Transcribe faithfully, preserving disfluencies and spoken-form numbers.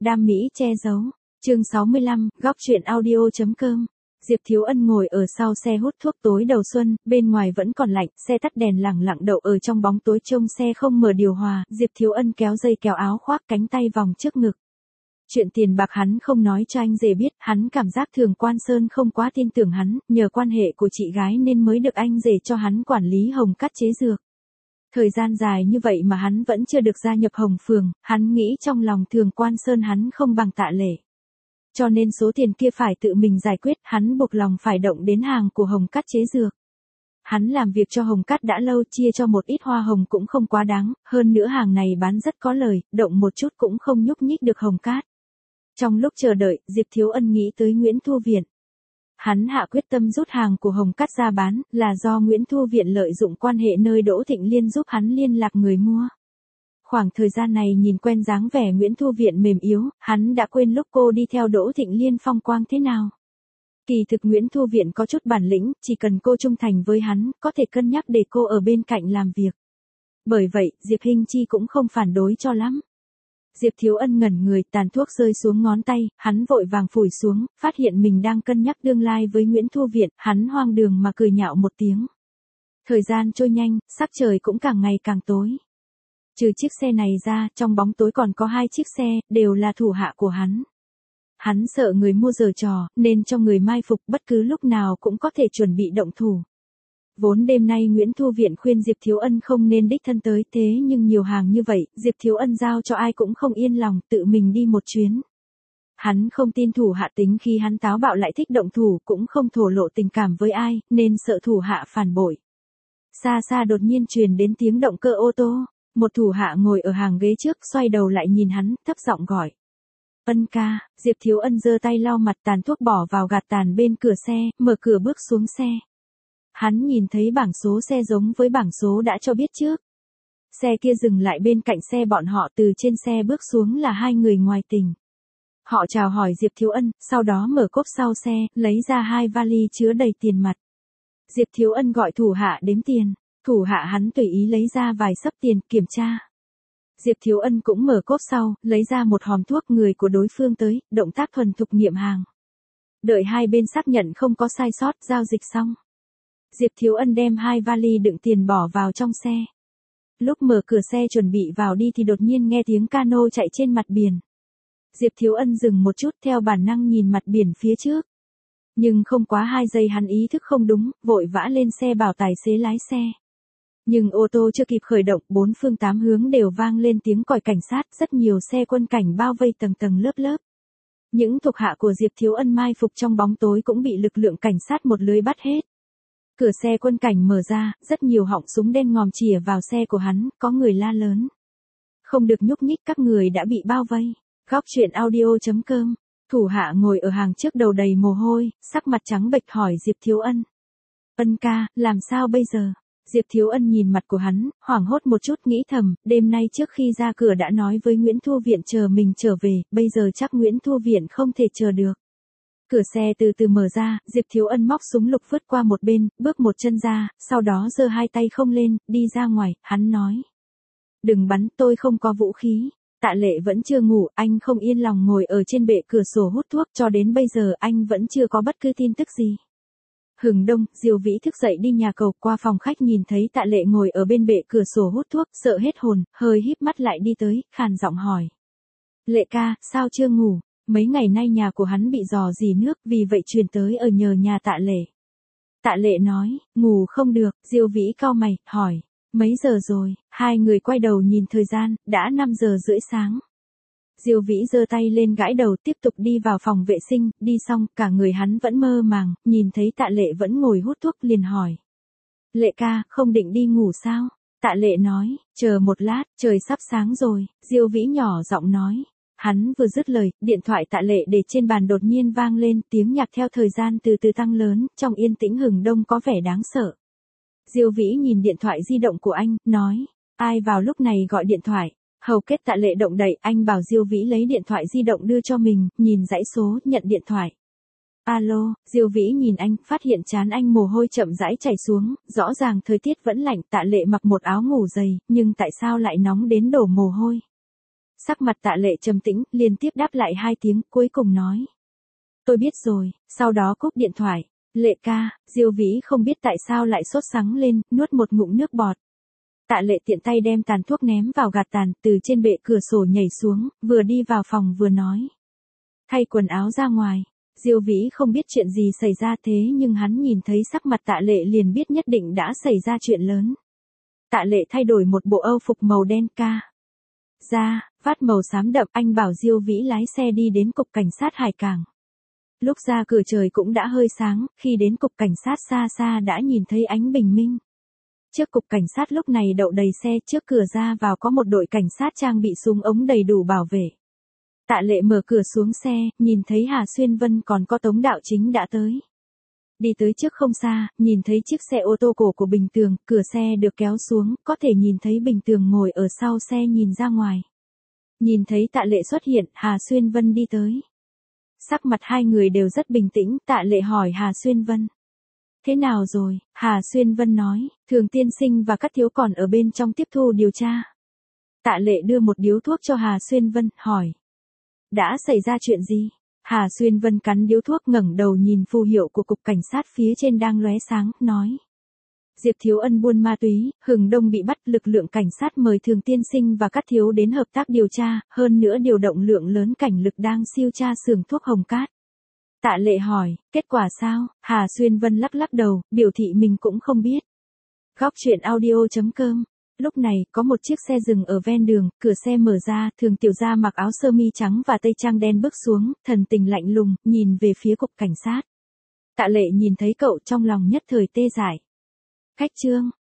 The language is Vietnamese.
đam mỹ che giấu. Chương sáu mươi lăm, góc truyện audio chấm com. Diệp Thiếu Ân ngồi ở sau xe hút thuốc tối đầu xuân, bên ngoài vẫn còn lạnh, xe tắt đèn lẳng lặng đậu ở trong bóng tối trông xe không mở điều hòa, Diệp Thiếu Ân kéo dây kéo áo khoác cánh tay vòng trước ngực. Chuyện tiền bạc hắn không nói cho anh rể biết, hắn cảm giác Thường Quan Sơn không quá tin tưởng hắn, nhờ quan hệ của chị gái nên mới được anh rể cho hắn quản lý Hồng Cát chế dược. Thời gian dài như vậy mà hắn vẫn chưa được gia nhập Hồng Phường, hắn nghĩ trong lòng Thường Quan Sơn hắn không bằng Tạ Lệ. Cho nên số tiền kia phải tự mình giải quyết, hắn buộc lòng phải động đến hàng của Hồng Cát chế dược. Hắn làm việc cho Hồng Cát đã lâu, chia cho một ít hoa hồng cũng không quá đáng, hơn nữa hàng này bán rất có lời, động một chút cũng không nhúc nhích được Hồng Cát. Trong lúc chờ đợi, Diệp Thiếu Ân nghĩ tới Nguyễn Thu Viện. Hắn hạ quyết tâm rút hàng của Hồng Cát ra bán, là do Nguyễn Thu Viện lợi dụng quan hệ nơi Đỗ Thịnh Liên giúp hắn liên lạc người mua. Khoảng thời gian này nhìn quen dáng vẻ Nguyễn Thu Viện mềm yếu, hắn đã quên lúc cô đi theo Đỗ Thịnh Liên phong quang thế nào. Kỳ thực Nguyễn Thu Viện có chút bản lĩnh, chỉ cần cô trung thành với hắn, có thể cân nhắc để cô ở bên cạnh làm việc. Bởi vậy, Diệp Hinh Chi cũng không phản đối cho lắm. Diệp Thiếu Ân ngẩn người, tàn thuốc rơi xuống ngón tay, hắn vội vàng phủi xuống, phát hiện mình đang cân nhắc tương lai với Nguyễn Thu Viện, hắn hoang đường mà cười nhạo một tiếng. Thời gian trôi nhanh, sắc trời cũng càng ngày càng tối. Trừ chiếc xe này ra, trong bóng tối còn có hai chiếc xe, đều là thủ hạ của hắn. Hắn sợ người mua giở trò, nên cho người mai phục bất cứ lúc nào cũng có thể chuẩn bị động thủ. Vốn đêm nay Nguyễn Thu Viện khuyên Diệp Thiếu Ân không nên đích thân tới, thế nhưng nhiều hàng như vậy, Diệp Thiếu Ân giao cho ai cũng không yên lòng, tự mình đi một chuyến. Hắn không tin thủ hạ tính khi hắn táo bạo lại thích động thủ, cũng không thổ lộ tình cảm với ai, nên sợ thủ hạ phản bội. Xa xa đột nhiên truyền đến tiếng động cơ ô tô, một thủ hạ ngồi ở hàng ghế trước xoay đầu lại nhìn hắn, thấp giọng gọi. Ân ca. Diệp Thiếu Ân giơ tay lau mặt, tàn thuốc bỏ vào gạt tàn bên cửa xe, mở cửa bước xuống xe. Hắn nhìn thấy bảng số xe giống với bảng số đã cho biết trước. Xe kia dừng lại bên cạnh xe bọn họ, từ trên xe bước xuống là hai người ngoài tỉnh. Họ chào hỏi Diệp Thiếu Ân, sau đó mở cốp sau xe, lấy ra hai vali chứa đầy tiền mặt. Diệp Thiếu Ân gọi thủ hạ đếm tiền, thủ hạ hắn tùy ý lấy ra vài xấp tiền, kiểm tra. Diệp Thiếu Ân cũng mở cốp sau, lấy ra một hòm thuốc, người của đối phương tới, động tác thuần thục nghiệm hàng. Đợi hai bên xác nhận không có sai sót, giao dịch xong. Diệp Thiếu Ân đem hai vali đựng tiền bỏ vào trong xe. Lúc mở cửa xe chuẩn bị vào đi thì đột nhiên nghe tiếng cano chạy trên mặt biển. Diệp Thiếu Ân dừng một chút, theo bản năng nhìn mặt biển phía trước. Nhưng không quá hai giây hắn ý thức không đúng, vội vã lên xe bảo tài xế lái xe. Nhưng ô tô chưa kịp khởi động, bốn phương tám hướng đều vang lên tiếng còi cảnh sát, rất nhiều xe quân cảnh bao vây tầng tầng lớp lớp. Những thuộc hạ của Diệp Thiếu Ân mai phục trong bóng tối cũng bị lực lượng cảnh sát một lưới bắt hết. Cửa xe quân cảnh mở ra, rất nhiều họng súng đen ngòm chĩa vào xe của hắn, có người la lớn. Không được nhúc nhích, các người đã bị bao vây. Góc truyện audio chấm com. Thủ hạ ngồi ở hàng trước đầu đầy mồ hôi, sắc mặt trắng bệch hỏi Diệp Thiếu Ân. Ân ca, làm sao bây giờ? Diệp Thiếu Ân nhìn mặt của hắn, hoảng hốt một chút, nghĩ thầm, đêm nay trước khi ra cửa đã nói với Nguyễn Thu Viện chờ mình trở về, bây giờ chắc Nguyễn Thu Viện không thể chờ được. Cửa xe từ từ mở ra, Diệp Thiếu Ân móc súng lục vứt qua một bên, bước một chân ra, sau đó giơ hai tay không lên, đi ra ngoài, hắn nói. Đừng bắn, tôi không có vũ khí. Tạ Lệ vẫn chưa ngủ, anh không yên lòng ngồi ở trên bệ cửa sổ hút thuốc, cho đến bây giờ anh vẫn chưa có bất cứ tin tức gì. Hừng đông, Diêu Vĩ thức dậy đi nhà cầu, qua phòng khách nhìn thấy Tạ Lệ ngồi ở bên bệ cửa sổ hút thuốc, sợ hết hồn, hơi híp mắt lại đi tới, khàn giọng hỏi. Lệ ca, sao chưa ngủ? Mấy ngày nay nhà của hắn bị rò rỉ nước, vì vậy truyền tới ở nhờ nhà Tạ Lệ. Tạ Lệ nói, ngủ không được. Diêu Vĩ cau mày, hỏi, mấy giờ rồi? Hai người quay đầu nhìn thời gian, đã năm giờ rưỡi sáng. Diêu Vĩ giơ tay lên gãi đầu, tiếp tục đi vào phòng vệ sinh, đi xong, cả người hắn vẫn mơ màng, nhìn thấy Tạ Lệ vẫn ngồi hút thuốc liền hỏi. Lệ ca, không định đi ngủ sao? Tạ Lệ nói, chờ một lát, trời sắp sáng rồi. Diêu Vĩ nhỏ giọng nói. Hắn vừa dứt lời, điện thoại Tạ Lệ để trên bàn đột nhiên vang lên, tiếng nhạc theo thời gian từ từ tăng lớn, trong yên tĩnh hừng đông có vẻ đáng sợ. Diêu Vĩ nhìn điện thoại di động của anh, nói, ai vào lúc này gọi điện thoại? Hầu kết Tạ Lệ động đậy, anh bảo Diêu Vĩ lấy điện thoại di động đưa cho mình, nhìn dãy số, nhận điện thoại. Alo. Diêu Vĩ nhìn anh, phát hiện trán anh mồ hôi chậm rãi chảy xuống, rõ ràng thời tiết vẫn lạnh, Tạ Lệ mặc một áo ngủ dày, nhưng tại sao lại nóng đến đổ mồ hôi? Sắc mặt Tạ Lệ trầm tĩnh, liên tiếp đáp lại hai tiếng, cuối cùng nói. Tôi biết rồi, sau đó cúp điện thoại. Lệ ca, Diêu Vĩ không biết tại sao lại sốt sắng lên, nuốt một ngụm nước bọt. Tạ Lệ tiện tay đem tàn thuốc ném vào gạt tàn, từ trên bệ cửa sổ nhảy xuống, vừa đi vào phòng vừa nói. Thay quần áo ra ngoài. Diêu Vĩ không biết chuyện gì xảy ra thế nhưng hắn nhìn thấy sắc mặt Tạ Lệ liền biết nhất định đã xảy ra chuyện lớn. Tạ Lệ thay đổi một bộ âu phục màu đen ca. Ra, vát màu xám đậm, anh bảo Diêu Vĩ lái xe đi đến cục cảnh sát Hải Cảng. Lúc ra cửa trời cũng đã hơi sáng, khi đến cục cảnh sát xa xa đã nhìn thấy ánh bình minh. Trước cục cảnh sát lúc này đậu đầy xe, trước cửa ra vào có một đội cảnh sát trang bị súng ống đầy đủ bảo vệ. Tạ Lệ mở cửa xuống xe, nhìn thấy Hà Xuyên Vân còn có Tống Đạo Chính đã tới. Đi tới trước không xa, nhìn thấy chiếc xe ô tô cổ của Bình Tường, cửa xe được kéo xuống, có thể nhìn thấy Bình Tường ngồi ở sau xe nhìn ra ngoài. Nhìn thấy Tạ Lệ xuất hiện, Hà Xuyên Vân đi tới. Sắc mặt hai người đều rất bình tĩnh, Tạ Lệ hỏi Hà Xuyên Vân. Thế nào rồi? Hà Xuyên Vân nói, Thường tiên sinh và các thiếu còn ở bên trong tiếp thu điều tra. Tạ Lệ đưa một điếu thuốc cho Hà Xuyên Vân, hỏi. Đã xảy ra chuyện gì? Hà Xuyên Vân cắn điếu thuốc ngẩng đầu nhìn phù hiệu của cục cảnh sát phía trên đang lóe sáng, nói. Diệp Thiếu Ân buôn ma túy, Hừng Đông bị bắt, lực lượng cảnh sát mời Thường tiên sinh và các thiếu đến hợp tác điều tra, hơn nữa điều động lượng lớn cảnh lực đang siêu tra xưởng thuốc Hồng Cát. Tạ Lệ hỏi, kết quả sao? Hà Xuyên Vân lắc lắc đầu, biểu thị mình cũng không biết. Góc truyện audio chấm com. Lúc này, có một chiếc xe dừng ở ven đường, cửa xe mở ra, Thường Tiểu Gia mặc áo sơ mi trắng và tây trang đen bước xuống, thần tình lạnh lùng, nhìn về phía cục cảnh sát. Tạ Lệ nhìn thấy cậu trong lòng nhất thời tê dại. Khách Trương,